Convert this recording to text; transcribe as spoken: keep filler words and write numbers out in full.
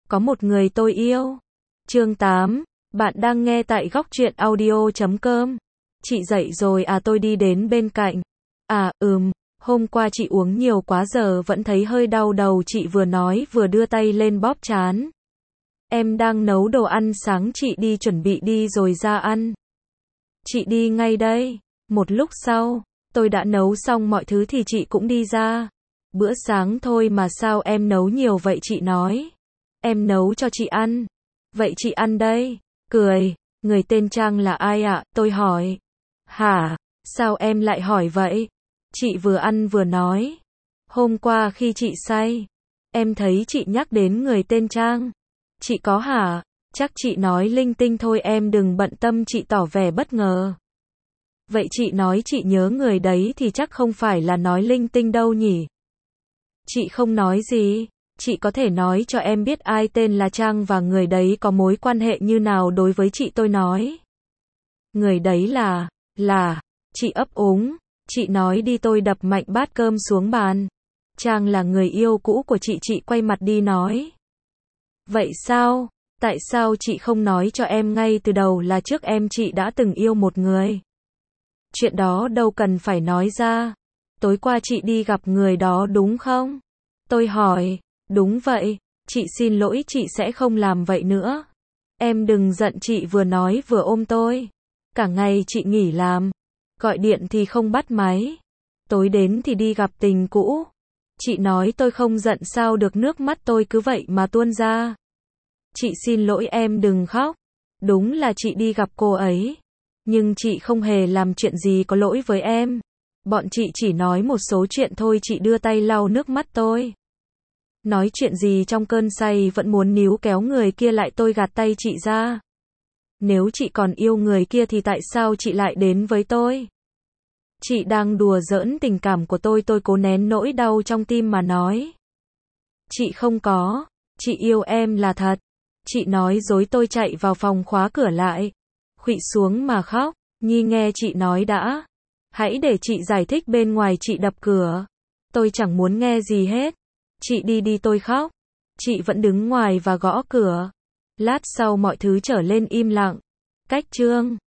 Có một người tôi yêu. Chương tám. Bạn đang nghe tại góc truyện audio chấm com. Chị dậy rồi à, tôi đi đến bên cạnh. À, ừm, hôm qua chị uống nhiều quá giờ vẫn thấy hơi đau đầu, chị vừa nói vừa đưa tay lên bóp trán. Em đang nấu đồ ăn sáng, chị đi chuẩn bị đi rồi ra ăn. Chị đi ngay đây. Một lúc sau, tôi đã nấu xong mọi thứ thì chị cũng đi ra. Bữa sáng thôi mà sao em nấu nhiều vậy, chị nói. Em nấu cho chị ăn. Vậy chị ăn đây. Cười. Người tên Trang là ai ạ? Tôi hỏi. Hả? Sao em lại hỏi vậy? Chị vừa ăn vừa nói. Hôm qua khi chị say, em thấy chị nhắc đến người tên Trang. Chị có hả? Chắc chị nói linh tinh thôi, em đừng bận tâm, chị tỏ vẻ bất ngờ. Vậy chị nói chị nhớ người đấy thì chắc không phải là nói linh tinh đâu nhỉ? Chị không nói gì. Chị có thể nói cho em biết ai tên là Trang và người đấy có mối quan hệ như nào đối với chị, tôi nói. Người đấy là, là, chị ấp úng. Chị nói đi, tôi đập mạnh bát cơm xuống bàn. Trang là người yêu cũ của chị, chị quay mặt đi nói. Vậy sao? Tại sao chị không nói cho em ngay từ đầu là trước em chị đã từng yêu một người? Chuyện đó đâu cần phải nói ra. Tối qua chị đi gặp người đó đúng không? Tôi hỏi. Đúng vậy. Chị xin lỗi, chị sẽ không làm vậy nữa. Em đừng giận, chị vừa nói vừa ôm tôi. Cả ngày chị nghỉ làm. Gọi điện thì không bắt máy. Tối đến thì đi gặp tình cũ. Chị nói tôi không giận sao được, nước mắt tôi cứ vậy mà tuôn ra. Chị xin lỗi, em đừng khóc. Đúng là chị đi gặp cô ấy. Nhưng chị không hề làm chuyện gì có lỗi với em. Bọn chị chỉ nói một số chuyện thôi, chị đưa tay lau nước mắt tôi. Nói chuyện gì trong cơn say vẫn muốn níu kéo người kia lại, tôi gạt tay chị ra. Nếu chị còn yêu người kia thì tại sao chị lại đến với tôi? Chị đang đùa giỡn tình cảm của tôi, tôi cố nén nỗi đau trong tim mà nói. Chị không có, chị yêu em là thật. Chị nói dối, tôi chạy vào phòng khóa cửa lại. Khuỵu xuống mà khóc. Nhi nghe chị nói đã. Hãy để chị giải thích, bên ngoài chị đập cửa. Tôi chẳng muốn nghe gì hết. Chị đi đi, tôi khóc. Chị vẫn đứng ngoài và gõ cửa. Lát sau mọi thứ trở lên im lặng. Cách chương